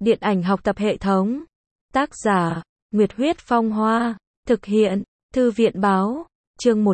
Điện ảnh học tập hệ thống. Tác giả, Nguyệt Huyết Phong Hoa. Thực hiện, Thư viện Báo. Chương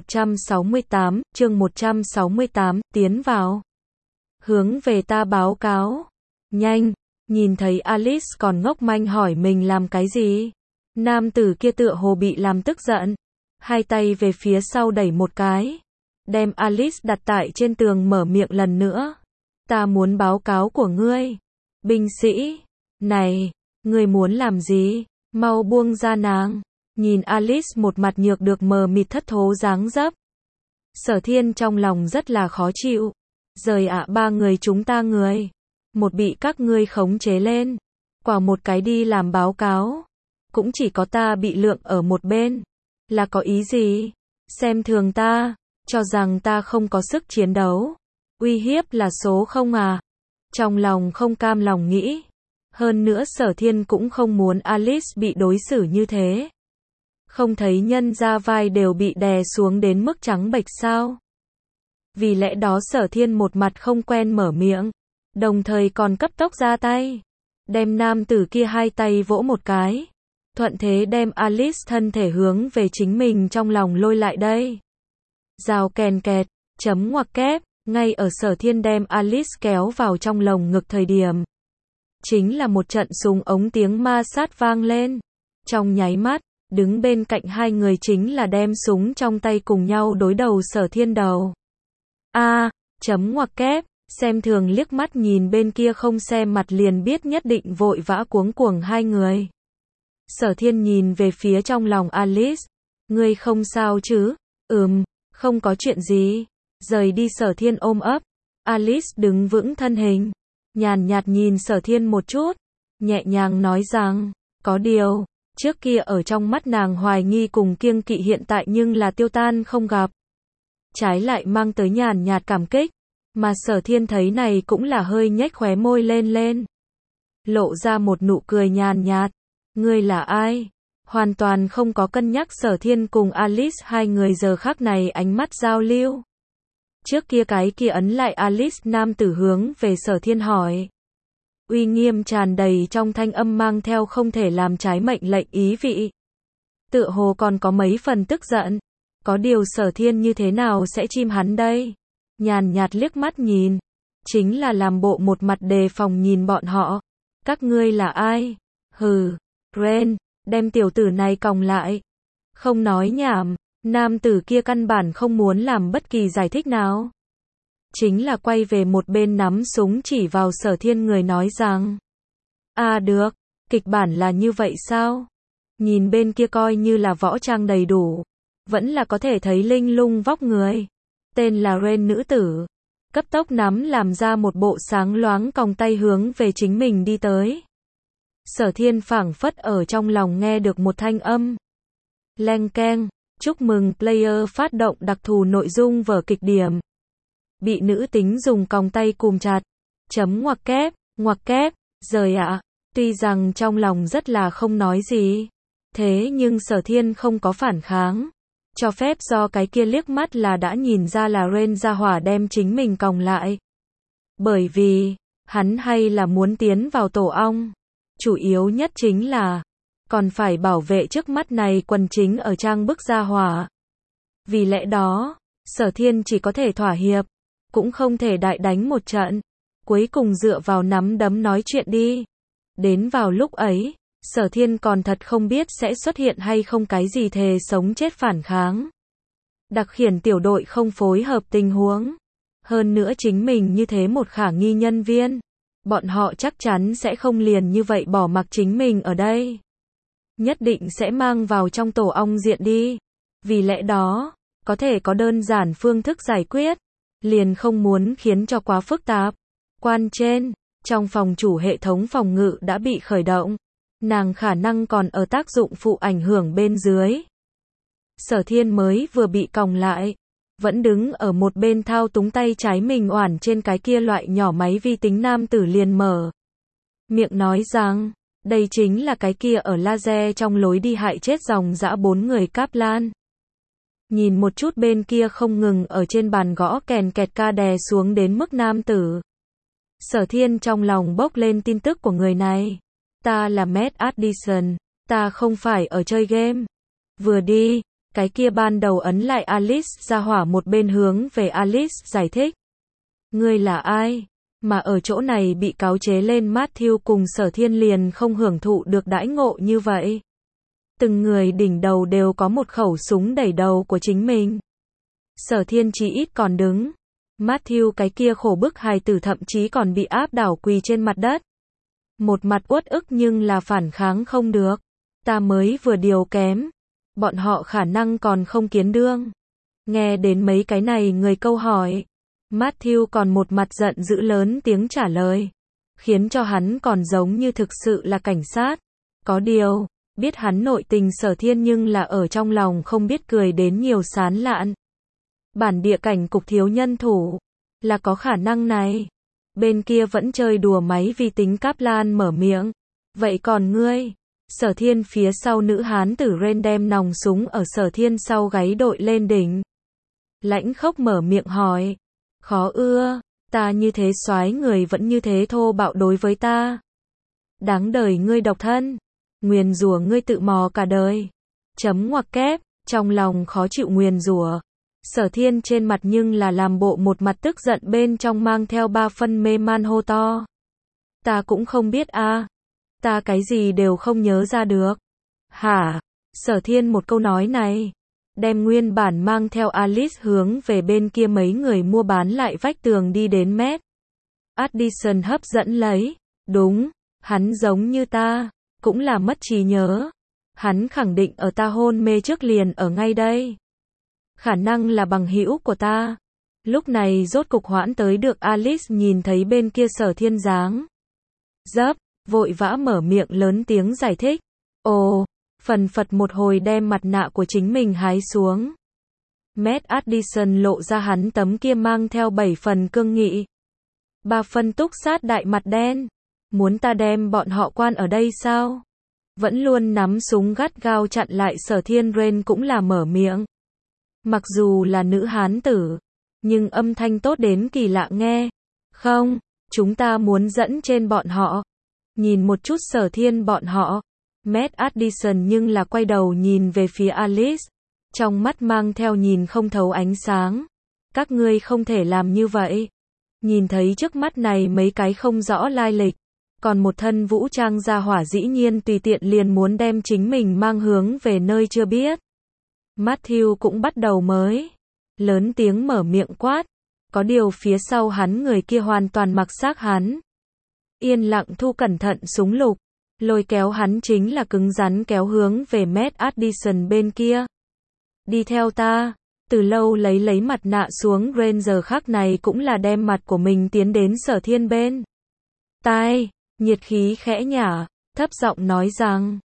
168, tiến vào. Hướng về ta báo cáo. Nhanh, nhìn thấy Alice còn ngốc manh hỏi mình làm cái gì. Nam tử kia tựa hồ bị làm tức giận. Hai tay về phía sau đẩy một cái. Đem Alice đặt tại trên tường mở miệng lần nữa. Ta muốn báo cáo của ngươi. Binh sĩ. Này, ngươi muốn làm gì? Mau buông ra nàng. Nhìn Alice một mặt nhược được mờ mịt thất thố dáng dấp. Sở Thiên trong lòng rất là khó chịu. Rời ạ, ba người chúng ta người. Một bị các ngươi khống chế lên. Quả một cái đi làm báo cáo. Cũng chỉ có ta bị lượng ở một bên. Là có ý gì? Xem thường ta. Cho rằng ta không có sức chiến đấu. Uy hiếp là số không à? Trong lòng không cam lòng nghĩ. Hơn nữa Sở Thiên cũng không muốn Alice bị đối xử như thế. Không thấy nhân ra vai đều bị đè xuống đến mức trắng bệch sao? Vì lẽ đó Sở Thiên một mặt không quen mở miệng. Đồng thời còn cấp tốc ra tay. Đem nam tử kia hai tay vỗ một cái. Thuận thế đem Alice thân thể hướng về chính mình trong lòng lôi lại đây. Rào kèn kẹt, chấm ngoặc kép, ngay ở Sở Thiên đem Alice kéo vào trong lồng ngực thời điểm. Chính là một trận súng ống tiếng ma sát vang lên. Trong nháy mắt, đứng bên cạnh hai người chính là đem súng trong tay cùng nhau đối đầu Sở Thiên đầu. Chấm ngoặc kép, xem thường liếc mắt nhìn bên kia không xem mặt liền biết nhất định vội vã cuống cuồng hai người. Sở Thiên nhìn về phía trong lòng Alice. Ngươi không sao chứ? Không có chuyện gì. Rời đi Sở Thiên ôm ấp. Alice đứng vững thân hình. Nhàn nhạt nhìn Sở Thiên một chút. Nhẹ nhàng nói rằng, có điều, trước kia ở trong mắt nàng hoài nghi cùng kiêng kỵ hiện tại nhưng là tiêu tan không gặp. Trái lại mang tới nhàn nhạt cảm kích. Mà Sở Thiên thấy này cũng là hơi nhếch khóe môi lên. Lộ ra một nụ cười nhàn nhạt. Ngươi là ai? Hoàn toàn không có cân nhắc Sở Thiên cùng Alice hai người giờ khắc này ánh mắt giao lưu. Trước kia cái kia ấn lại Alice nam tử hướng về Sở Thiên hỏi. Uy nghiêm tràn đầy trong thanh âm mang theo không thể làm trái mệnh lệnh ý vị. Tựa hồ còn có mấy phần tức giận. Có điều Sở Thiên như thế nào sẽ chim hắn đây? Nhàn nhạt liếc mắt nhìn. Chính là làm bộ một mặt đề phòng nhìn bọn họ. Các ngươi là ai? Hừ, Ren, đem tiểu tử này còng lại. Không nói nhảm, nam tử kia căn bản không muốn làm bất kỳ giải thích nào. Chính là quay về một bên nắm súng chỉ vào Sở Thiên người nói rằng. Được, kịch bản là như vậy sao? Nhìn bên kia coi như là võ trang đầy đủ. Vẫn là có thể thấy linh lung vóc người. Tên là Ren nữ tử. Cấp tốc nắm làm ra một bộ sáng loáng còng tay hướng về chính mình đi tới. Sở Thiên phảng phất ở trong lòng nghe được một thanh âm. Leng keng, chúc mừng player phát động đặc thù nội dung vở kịch điểm. Bị nữ tính dùng còng tay cùm chặt. Chấm ngoặc kép, rời ạ. Tuy rằng trong lòng rất là không nói gì. Thế nhưng Sở Thiên không có phản kháng. Cho phép do cái kia liếc mắt là đã nhìn ra là Ren ra hỏa đem chính mình còng lại. Bởi vì, hắn hay là muốn tiến vào tổ ong. Chủ yếu nhất chính là, còn phải bảo vệ trước mắt này quần chính ở trang bức gia hỏa. Vì lẽ đó, Sở Thiên chỉ có thể thỏa hiệp, cũng không thể đại đánh một trận. Cuối cùng dựa vào nắm đấm nói chuyện đi. Đến vào lúc ấy, Sở Thiên còn thật không biết sẽ xuất hiện hay không cái gì thề sống chết phản kháng. Đặc khiển tiểu đội không phối hợp tình huống. Hơn nữa chính mình như thế một khả nghi nhân viên. Bọn họ chắc chắn sẽ không liền như vậy bỏ mặc chính mình ở đây. Nhất định sẽ mang vào trong tổ ong diện đi. Vì lẽ đó, có thể có đơn giản phương thức giải quyết. Liền không muốn khiến cho quá phức tạp. Quan trên, trong phòng chủ hệ thống phòng ngự đã bị khởi động. Nàng khả năng còn ở tác dụng phụ ảnh hưởng bên dưới. Sở Thiên mới vừa bị còng lại. Vẫn đứng ở một bên thao túng tay trái mình oản trên cái kia loại nhỏ máy vi tính nam tử liền mở. Miệng nói rằng, đây chính là cái kia ở laser trong lối đi hại chết dòng dã 4 người Cáp Lan. Nhìn một chút bên kia không ngừng ở trên bàn gõ kèn kẹt ca đè xuống đến mức nam tử. Sở Thiên trong lòng bốc lên tin tức của người này. Ta là Matt Addison, ta không phải ở chơi game. Vừa đi, cái kia ban đầu ấn lại Alice ra hỏa một bên hướng về Alice giải thích. Ngươi là ai? Mà ở chỗ này bị cáo chế lên Matthew cùng Sở Thiên liền không hưởng thụ được đãi ngộ như vậy. Từng người đỉnh đầu đều có một khẩu súng đẩy đầu của chính mình. Sở Thiên chí ít còn đứng. Matthew cái kia khổ bức hài tử thậm chí còn bị áp đảo quỳ trên mặt đất. Một mặt uất ức nhưng là phản kháng không được. Ta mới vừa điều kém. Bọn họ khả năng còn không kiến đương. Nghe đến mấy cái này người câu hỏi. Matthew còn một mặt giận dữ lớn tiếng trả lời. Khiến cho hắn còn giống như thực sự là cảnh sát. Có điều, biết hắn nội tình Sở Thiên nhưng là ở trong lòng không biết cười đến nhiều sán lạn. Bản địa cảnh cục thiếu nhân thủ. Là có khả năng này. Bên kia vẫn chơi đùa máy vi tính Kaplan mở miệng. Vậy còn ngươi? Sở Thiên phía sau nữ hán tử Ren đem nòng súng ở Sở Thiên sau gáy đội lên đỉnh. Lãnh Khốc mở miệng hỏi. Khó ưa, ta như thế soái người vẫn như thế thô bạo đối với ta. Đáng đời ngươi độc thân. Nguyền rủa ngươi tự mò cả đời. Chấm ngoặc kép, trong lòng khó chịu nguyền rủa. Sở Thiên trên mặt nhưng là làm bộ một mặt tức giận bên trong mang theo 3 phân mê man hô to. Ta cũng không biết a, ta cái gì đều không nhớ ra được. Hả? Sở Thiên một câu nói này, đem nguyên bản mang theo Alice hướng về bên kia mấy người mua bán lại vách tường đi đến Matt Addison hấp dẫn lấy. Đúng, hắn giống như ta, cũng là mất trí nhớ. Hắn khẳng định ở ta hôn mê trước liền ở ngay đây. Khả năng là bằng hữu của ta. Lúc này rốt cục hoãn tới được Alice nhìn thấy bên kia Sở Thiên dáng dấp, vội vã mở miệng lớn tiếng giải thích. Ồ, phần phật một hồi đem mặt nạ của chính mình hái xuống. Matt Addison lộ ra hắn tấm kia mang theo 7 phần cương nghị. 3 phân túc sát đại mặt đen. Muốn ta đem bọn họ quan ở đây sao? Vẫn luôn nắm súng gắt gao chặn lại Sở Thiên Ren cũng là mở miệng. Mặc dù là nữ hán tử, nhưng âm thanh tốt đến kỳ lạ nghe. Không, chúng ta muốn dẫn trên bọn họ. Nhìn một chút Sở Thiên bọn họ. Matt Addison nhưng là quay đầu nhìn về phía Alice. Trong mắt mang theo nhìn không thấu ánh sáng. Các ngươi không thể làm như vậy. Nhìn thấy trước mắt này mấy cái không rõ lai lịch. Còn một thân vũ trang ra hỏa dĩ nhiên tùy tiện liền muốn đem chính mình mang hướng về nơi chưa biết. Matthew cũng bắt đầu mới lớn tiếng mở miệng quát. Có điều phía sau hắn người kia hoàn toàn mặc xác hắn. Yên lặng thu cẩn thận súng lục. Lôi kéo hắn chính là cứng rắn kéo hướng về Matt Addison bên kia. Đi theo ta. Từ lâu lấy mặt nạ xuống Ranger khác này cũng là đem mặt của mình tiến đến Sở Thiên bên tai. Nhiệt khí khẽ nhả. Thấp giọng nói rằng.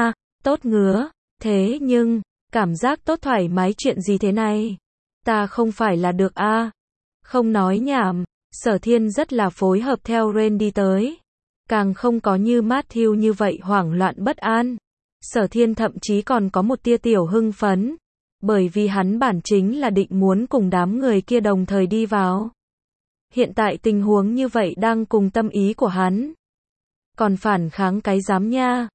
Tốt ngứa. Thế nhưng, cảm giác tốt thoải mái chuyện gì thế này? Ta không phải là được Không nói nhảm. Sở Thiên rất là phối hợp theo Ren đi tới. Càng không có như Matthew như vậy hoảng loạn bất an. Sở Thiên thậm chí còn có một tia tiểu hưng phấn. Bởi vì hắn bản chính là định muốn cùng đám người kia đồng thời đi vào. Hiện tại tình huống như vậy đang cùng tâm ý của hắn. Còn phản kháng cái dám nha.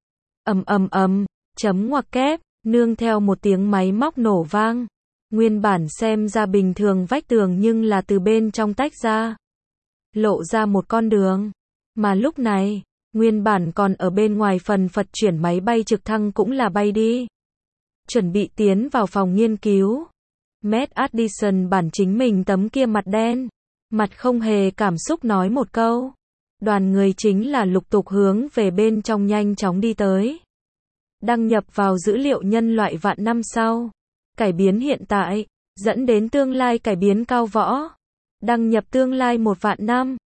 Chấm ngoặc kép, nương theo một tiếng máy móc nổ vang. Nguyên bản xem ra bình thường vách tường nhưng là từ bên trong tách ra. Lộ ra một con đường. Mà lúc này, nguyên bản còn ở bên ngoài phần phật chuyển máy bay trực thăng cũng là bay đi. Chuẩn bị tiến vào phòng nghiên cứu. Matt Addison bản chính mình tấm kia mặt đen. Mặt không hề cảm xúc nói một câu. Đoàn người chính là lục tục hướng về bên trong nhanh chóng đi tới. Đăng nhập vào dữ liệu nhân loại vạn năm sau. Cải biến hiện tại, dẫn đến tương lai cải biến cao võ. Đăng nhập tương lai 1 vạn năm.